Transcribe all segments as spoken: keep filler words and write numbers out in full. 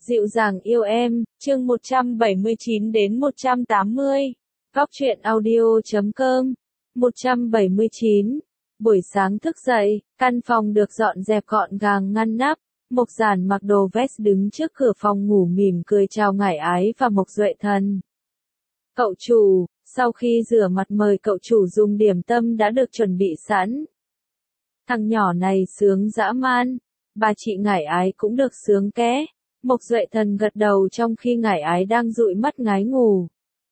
Dịu dàng yêu em, chương một trăm bảy mươi chín đến một trăm tám mươi. Góc truyện audio chấm com. một trăm bảy mươi chín. Buổi sáng thức dậy, căn phòng được dọn dẹp gọn gàng ngăn nắp. Mộc Giản mặc đồ vest đứng trước cửa phòng ngủ mỉm cười chào Ngải Ái và Mộc Duệ Thần. Cậu chủ, sau khi rửa mặt mời cậu chủ dùng điểm tâm đã được chuẩn bị sẵn. Thằng nhỏ này sướng dã man, bà chị Ngải Ái cũng được sướng ké. Mộc Duệ Thần gật đầu trong khi Ngải Ái đang dụi mắt ngái ngủ.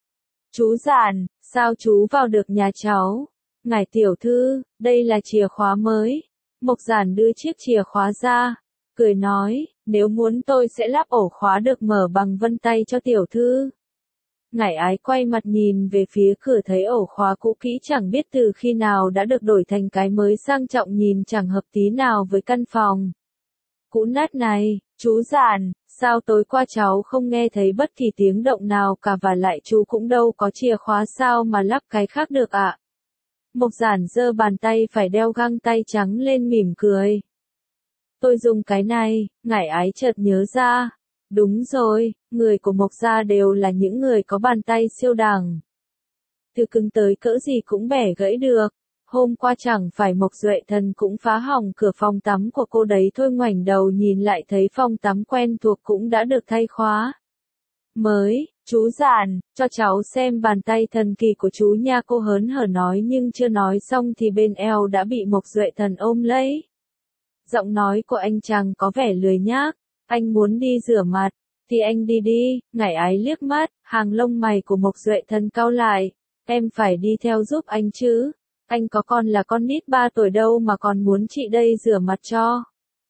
Chú Giản, sao chú vào được nhà cháu? Ngải tiểu thư, đây là chìa khóa mới. Mộc Giản đưa chiếc chìa khóa ra, cười nói, nếu muốn tôi sẽ lắp ổ khóa được mở bằng vân tay cho tiểu thư. Ngải Ái quay mặt nhìn về phía cửa thấy ổ khóa cũ kỹ chẳng biết từ khi nào đã được đổi thành cái mới sang trọng nhìn chẳng hợp tí nào với căn phòng cũ nát này. Chú Giản, sao tối qua cháu không nghe thấy bất kỳ tiếng động nào cả và lại chú cũng đâu có chìa khóa sao mà lắp cái khác được ạ? Mộc Giản giơ bàn tay phải đeo găng tay trắng lên mỉm cười. Tôi dùng cái này, Ngải Ái chợt nhớ ra. Đúng rồi, người của Mộc gia đều là những người có bàn tay siêu đẳng. Từ cứng tới cỡ gì cũng bẻ gãy được. Hôm qua chẳng phải Mộc Duệ Thần cũng phá hỏng cửa phòng tắm của cô đấy thôi, ngoảnh đầu nhìn lại thấy phòng tắm quen thuộc cũng đã được thay khóa mới. Chú Giản, cho cháu xem bàn tay thần kỳ của chú nha, cô hớn hở nói, nhưng chưa nói xong thì bên eo đã bị Mộc Duệ Thần ôm lấy. Giọng nói của anh chàng có vẻ lười nhác. Anh muốn đi rửa mặt, thì anh đi đi. Ngải Ái liếc mắt, hàng lông mày của Mộc Duệ Thần cau lại. Em phải đi theo giúp anh chứ. Anh có con là con nít ba tuổi đâu mà còn muốn chị đây rửa mặt cho.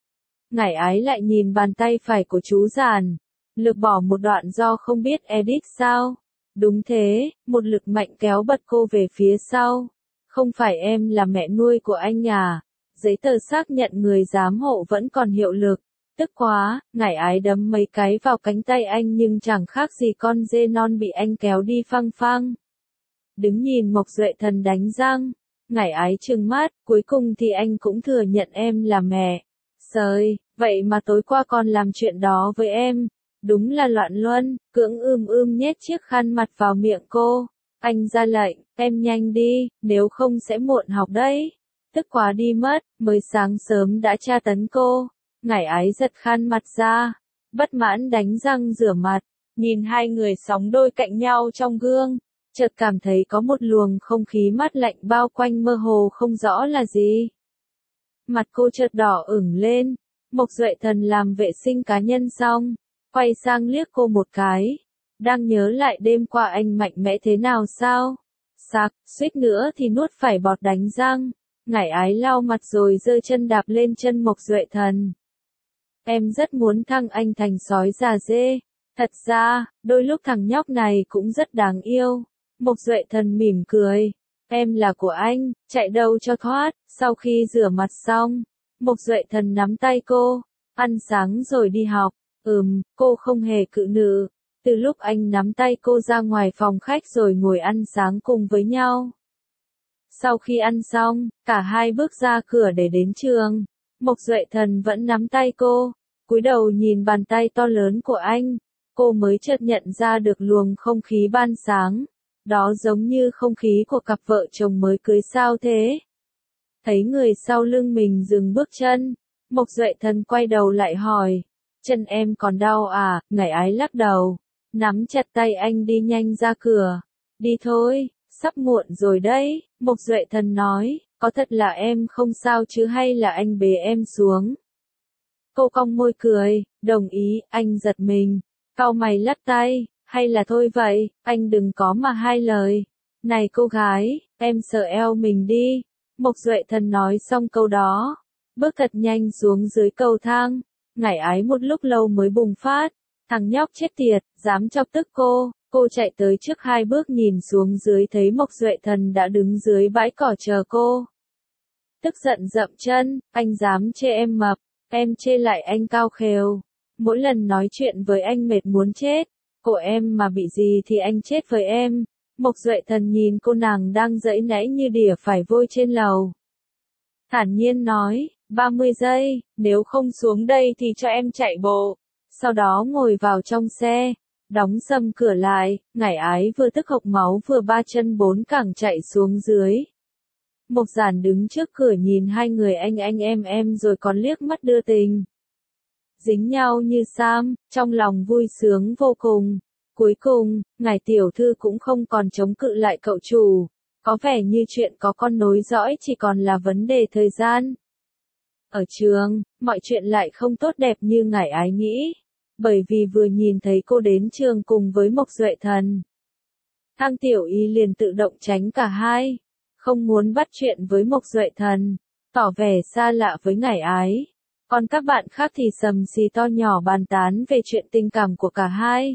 Ngải Ái lại nhìn bàn tay phải của chú Giản. Lược bỏ một đoạn do không biết edit sao. Đúng thế, một lực mạnh kéo bật cô về phía sau. Không phải em là mẹ nuôi của anh à? Giấy tờ xác nhận người giám hộ vẫn còn hiệu lực. Tức quá, Ngải Ái đấm mấy cái vào cánh tay anh nhưng chẳng khác gì con dê non bị anh kéo đi phăng phăng. Đứng nhìn Mộc Duệ Thần đánh răng. Ngải Ái trừng mắt, cuối cùng thì anh cũng thừa nhận em là mẹ. Sời, vậy mà tối qua còn làm chuyện đó với em. Đúng là loạn luân. Cưỡng ưm ưm nhét chiếc khăn mặt vào miệng cô. Anh ra lệnh, em nhanh đi, nếu không sẽ muộn học đấy. Tức quá đi mất, mới sáng sớm đã tra tấn cô. Ngải Ái giật khăn mặt ra, bất mãn đánh răng rửa mặt, nhìn hai người sóng đôi cạnh nhau trong gương, chợt cảm thấy có một luồng không khí mát lạnh bao quanh mơ hồ không rõ là gì. Mặt cô chợt đỏ ửng lên. Mộc Duệ Thần làm vệ sinh cá nhân xong, quay sang liếc cô một cái. Đang nhớ lại đêm qua anh mạnh mẽ thế nào sao? Sặc, suýt nữa thì nuốt phải bọt đánh răng. Ngải Ái lau mặt rồi giơ chân đạp lên chân Mộc Duệ Thần. Em rất muốn thăng anh thành sói già dê. Thật ra, đôi lúc thằng nhóc này cũng rất đáng yêu. Mộc Duệ Thần mỉm cười. Em là của anh, chạy đâu cho thoát. Sau khi rửa mặt xong, Mộc Duệ Thần nắm tay cô. Ăn sáng rồi đi học. Ừm, cô không hề cự nữ. Từ lúc anh nắm tay cô ra ngoài phòng khách rồi ngồi ăn sáng cùng với nhau. Sau khi ăn xong, cả hai bước ra cửa để đến trường. Mộc Duệ Thần vẫn nắm tay cô, cúi đầu nhìn bàn tay to lớn của anh. Cô mới chợt nhận ra được luồng không khí ban sáng. Đó giống như không khí của cặp vợ chồng mới cưới sao thế. Thấy người sau lưng mình dừng bước chân, Mộc Duệ Thần quay đầu lại hỏi, chân em còn đau à? Ngải Ái lắc đầu, nắm chặt tay anh đi nhanh ra cửa. Đi thôi, sắp muộn rồi đấy. Mộc Duệ Thần nói, có thật là em không sao chứ hay là anh bế em xuống? Cô cong môi cười, đồng ý. Anh giật mình, cau mày lắc tay, hay là thôi vậy, anh đừng có mà hai lời. Này cô gái, em sợ eo mình đi. Mộc Duệ Thần nói xong câu đó, bước thật nhanh xuống dưới cầu thang. Ngải Ái một lúc lâu mới bùng phát, thằng nhóc chết tiệt, dám chọc tức cô. Cô chạy tới trước hai bước nhìn xuống dưới thấy Mộc Duệ Thần đã đứng dưới bãi cỏ chờ cô. Tức giận dậm chân, anh dám chê em mập, em chê lại anh cao khều. Mỗi lần nói chuyện với anh mệt muốn chết, cổ em mà bị gì thì anh chết với em. Mộc Duệ Thần nhìn cô nàng đang giãy nãy như đỉa phải vôi trên lầu. Thản nhiên nói, ba mươi giây, nếu không xuống đây thì cho em chạy bộ. sau đó ngồi vào trong xe, đóng sầm cửa lại, Ngải Ái vừa tức hộc máu vừa ba chân bốn cẳng chạy xuống dưới. Mộc Giản đứng trước cửa nhìn hai người anh anh em em rồi còn liếc mắt đưa tình. Dính nhau như sam, trong lòng vui sướng vô cùng. Cuối cùng, ngài tiểu thư cũng không còn chống cự lại cậu chủ. Có vẻ như chuyện có con nối dõi chỉ còn là vấn đề thời gian. Ở trường, mọi chuyện lại không tốt đẹp như Ngải Ái nghĩ. Bởi vì vừa nhìn thấy cô đến trường cùng với Mộc Duệ Thần, Thang Tiểu Y liền tự động tránh cả hai. Không muốn bắt chuyện với Mộc Duệ Thần, tỏ vẻ xa lạ với Ngải Ái. Còn các bạn khác thì sầm xì to nhỏ bàn tán về chuyện tình cảm của cả hai.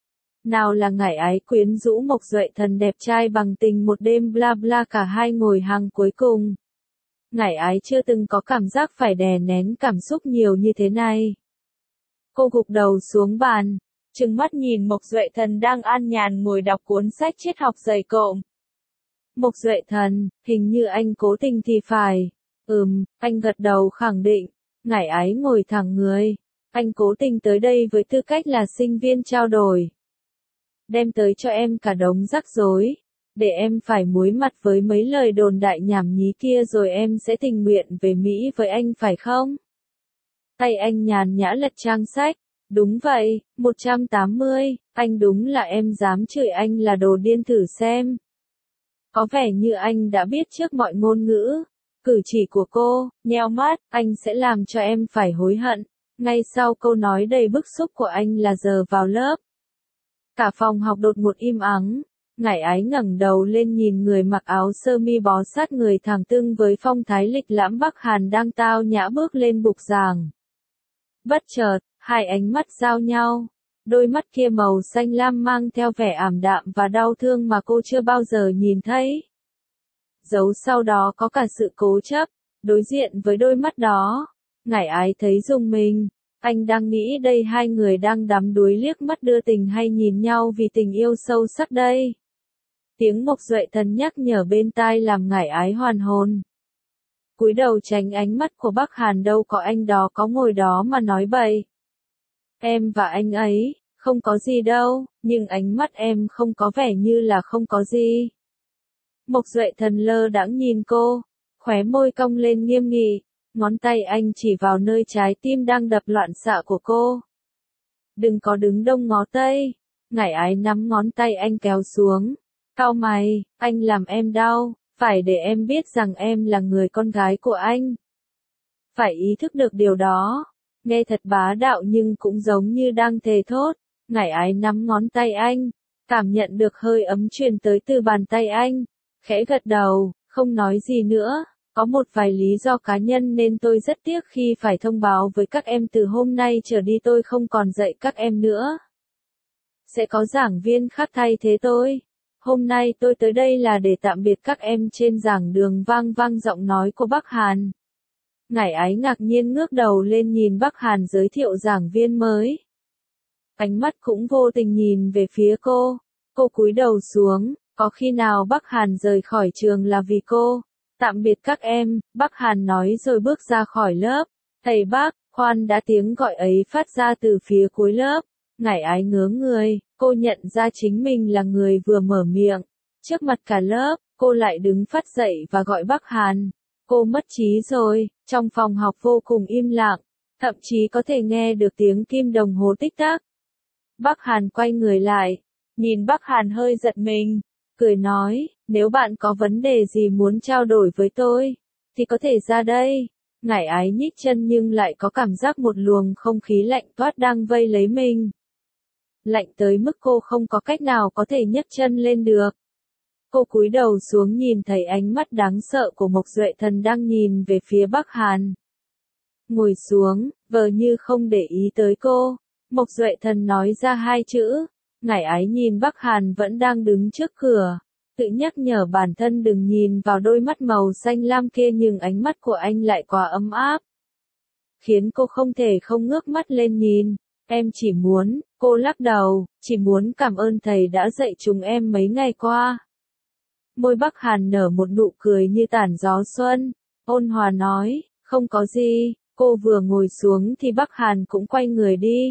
Nào là Ngải Ái quyến rũ Mộc Duệ Thần đẹp trai bằng tình một đêm bla bla cả hai ngồi hàng cuối cùng. Ngải Ái chưa từng có cảm giác phải đè nén cảm xúc nhiều như thế này. Cô gục đầu xuống bàn, trừng mắt nhìn Mộc Duệ Thần đang an nhàn ngồi đọc cuốn sách triết học dày cộm. Mộc Duệ Thần, hình như anh cố tình thì phải. Ừm, anh gật đầu khẳng định. Ngải Ái ngồi thẳng người. Anh cố tình tới đây với tư cách là sinh viên trao đổi. Đem tới cho em cả đống rắc rối. Để em phải muối mặt với mấy lời đồn đại nhảm nhí kia rồi em sẽ tình nguyện về Mỹ với anh phải không? Tay anh nhàn nhã lật trang sách. Đúng vậy, một trăm tám mươi, anh đúng là em dám chửi anh là đồ điên thử xem. Có vẻ như anh đã biết trước mọi ngôn ngữ, cử chỉ của cô, nheo mắt, anh sẽ làm cho em phải hối hận. Ngay sau câu nói đầy bức xúc của anh là giờ vào lớp. Cả phòng học đột ngột im ắng, Ngải Ái ngẩng đầu lên nhìn người mặc áo sơ mi bó sát người thẳng tưng với phong thái lịch lãm Bắc Hàn đang tao nhã bước lên bục giảng. Bất chợt, hai ánh mắt giao nhau. Đôi mắt kia màu xanh lam mang theo vẻ ảm đạm và đau thương mà cô chưa bao giờ nhìn thấy. Giấu sau đó có cả sự cố chấp. Đối diện với đôi mắt đó, Ngải Ái thấy rùng mình. Anh đang nghĩ đây hai người đang đắm đuối liếc mắt đưa tình hay nhìn nhau vì tình yêu sâu sắc đây. Tiếng Mộc Duệ Thần nhắc nhở bên tai làm Ngải Ái hoàn hồn. Cúi đầu tránh ánh mắt của Bắc Hàn, đâu có anh đó có ngồi đó mà nói bậy. Em và anh ấy, không có gì đâu, nhưng ánh mắt em không có vẻ như là không có gì. Mộc Duệ Thần lơ đãng nhìn cô, khóe môi cong lên nghiêm nghị, ngón tay anh chỉ vào nơi trái tim đang đập loạn xạ của cô. Đừng có đứng đông ngó tây. Ngải Ái nắm ngón tay anh kéo xuống. Cau mày, anh làm em đau, phải để em biết rằng em là người con gái của anh. Phải ý thức được điều đó. Nghe thật bá đạo nhưng cũng giống như đang thề thốt. Ngải Ái nắm ngón tay anh, cảm nhận được hơi ấm truyền tới từ bàn tay anh. Khẽ gật đầu, không nói gì nữa. Có một vài lý do cá nhân nên tôi rất tiếc khi phải thông báo với các em từ hôm nay trở đi tôi không còn dạy các em nữa. Sẽ có giảng viên khác thay thế tôi. Hôm nay tôi tới đây là để tạm biệt các em trên giảng đường. Vang vang giọng nói của Bắc Hàn. Ngải Ái ngạc nhiên ngước đầu lên nhìn Bắc Hàn giới thiệu giảng viên mới. Ánh mắt cũng vô tình nhìn về phía cô. Cô cúi đầu xuống, có khi nào Bắc Hàn rời khỏi trường là vì cô? Tạm biệt các em, Bắc Hàn nói rồi bước ra khỏi lớp. Thầy Bắc, khoan đã, tiếng gọi ấy phát ra từ phía cuối lớp. Ngải Ái ngớ người, cô nhận ra chính mình là người vừa mở miệng. Trước mặt cả lớp, cô lại đứng phắt dậy và gọi Bắc Hàn. Cô mất trí rồi, trong phòng học vô cùng im lặng, thậm chí có thể nghe được tiếng kim đồng hồ tích tắc. Bắc Hàn quay người lại, nhìn Bắc Hàn hơi giật mình, cười nói, nếu bạn có vấn đề gì muốn trao đổi với tôi, thì có thể ra đây. Ngải Ái nhích chân nhưng lại có cảm giác một luồng không khí lạnh toát đang vây lấy mình. Lạnh tới mức cô không có cách nào có thể nhấc chân lên được. Cô cúi đầu xuống nhìn thấy ánh mắt đáng sợ của Mộc Duệ Thần đang nhìn về phía Bắc Hàn. Ngồi xuống, vờ như không để ý tới cô. Mộc Duệ Thần nói ra hai chữ. Ngải Ái nhìn Bắc Hàn vẫn đang đứng trước cửa. Tự nhắc nhở bản thân đừng nhìn vào đôi mắt màu xanh lam kia nhưng ánh mắt của anh lại quá ấm áp. Khiến cô không thể không ngước mắt lên nhìn. Em chỉ muốn, cô lắc đầu, chỉ muốn cảm ơn thầy đã dạy chúng em mấy ngày qua. Môi Bắc Hàn nở một nụ cười như tản gió xuân, ôn hòa nói, không có gì. Cô vừa ngồi xuống thì Bắc Hàn cũng quay người đi.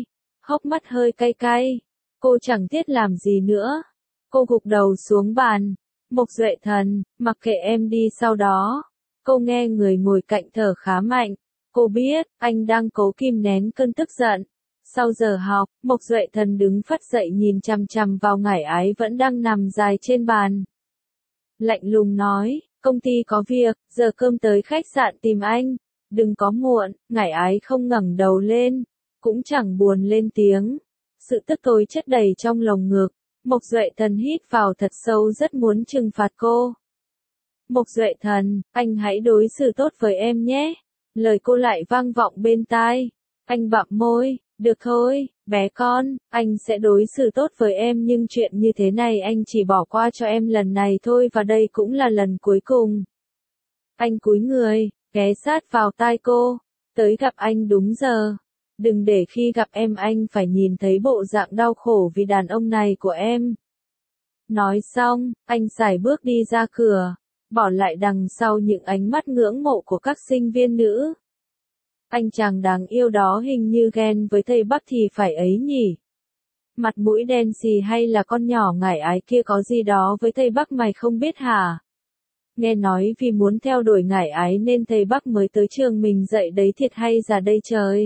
hốc mắt hơi cay cay. Cô chẳng biết làm gì nữa. Cô gục đầu xuống bàn. Mộc Duệ Thần, mặc kệ em đi sau đó. Cô nghe người ngồi cạnh thở khá mạnh. Cô biết, anh đang cố kìm nén cơn tức giận. Sau giờ học, Mộc Duệ Thần đứng phắt dậy nhìn chằm chằm vào Ngải Ái vẫn đang nằm dài trên bàn. Lạnh lùng nói, công ty có việc, giờ cơm tới khách sạn tìm anh. Đừng có muộn. Ngải Ái không ngẩng đầu lên, cũng chẳng buồn lên tiếng. Sự tức tối chất đầy trong lồng ngực. Mộc Duệ Thần hít vào thật sâu rất muốn trừng phạt cô. Mộc Duệ Thần, anh hãy đối xử tốt với em nhé. Lời cô lại vang vọng bên tai. Anh bặm môi, được thôi, bé con, anh sẽ đối xử tốt với em nhưng chuyện như thế này anh chỉ bỏ qua cho em lần này thôi và đây cũng là lần cuối cùng. Anh cúi người, ghé sát vào tai cô, tới gặp anh đúng giờ. Đừng để khi gặp em anh phải nhìn thấy bộ dạng đau khổ vì đàn ông này của em. Nói xong, anh sải bước đi ra cửa, bỏ lại đằng sau những ánh mắt ngưỡng mộ của các sinh viên nữ. Anh chàng đáng yêu đó hình như ghen với thầy Bắc thì phải ấy nhỉ. Mặt mũi đen xì hay là con nhỏ Ngải Ái kia có gì đó với thầy Bắc mày không biết hả? Nghe nói vì muốn theo đuổi Ngải Ái nên thầy Bắc mới tới trường mình dạy đấy thiệt hay giả đây trời.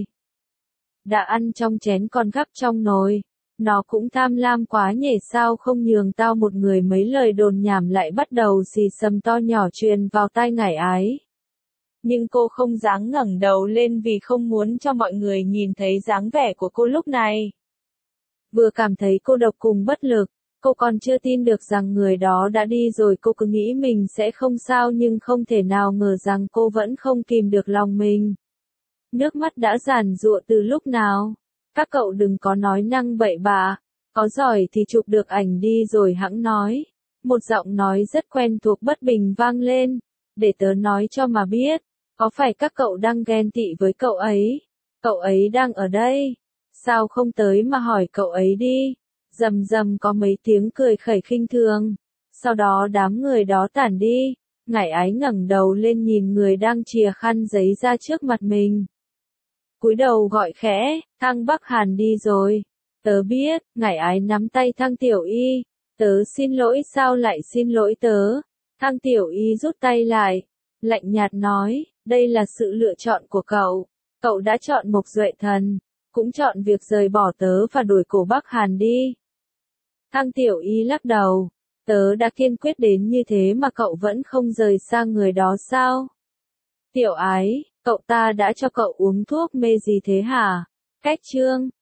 Đã ăn trong chén còn gắp trong nồi. Nó cũng tham lam quá nhỉ sao không nhường tao một người mấy lời đồn nhảm lại bắt đầu xì xầm to nhỏ truyền vào tai Ngải Ái. Nhưng cô không dám ngẩng đầu lên vì không muốn cho mọi người nhìn thấy dáng vẻ của cô lúc này. Vừa cảm thấy cô độc cùng bất lực, cô còn chưa tin được rằng người đó đã đi rồi cô cứ nghĩ mình sẽ không sao nhưng không thể nào ngờ rằng cô vẫn không kìm được lòng mình. Nước mắt đã giàn giụa từ lúc nào. Các cậu đừng có nói năng bậy bạ, có giỏi thì chụp được ảnh đi rồi hẵng nói. Một giọng nói rất quen thuộc bất bình vang lên, để tớ nói cho mà biết, có phải các cậu đang ghen tị với cậu ấy? Cậu ấy đang ở đây, sao không tới mà hỏi cậu ấy đi? Rầm rầm có mấy tiếng cười khẩy khinh thường, sau đó đám người đó tản đi. Ngải Ái ngẩng đầu lên nhìn người đang chìa khăn giấy ra trước mặt mình. Cúi đầu gọi khẽ, Thăng Bắc Hàn đi rồi. Tớ biết. Ngải Ái nắm tay Thăng Tiểu Y. Tớ xin lỗi. Sao lại xin lỗi tớ? Thăng Tiểu Y rút tay lại, lạnh nhạt nói, đây là sự lựa chọn của cậu. Cậu đã chọn Mộc Duệ Thần, cũng chọn việc rời bỏ tớ và đuổi cổ Bắc Hàn đi. Thăng Tiểu Y lắc đầu, tớ đã kiên quyết đến như thế mà cậu vẫn không rời xa người đó sao? Tiểu Ái, cậu ta đã cho cậu uống thuốc mê gì thế hả? Cách chương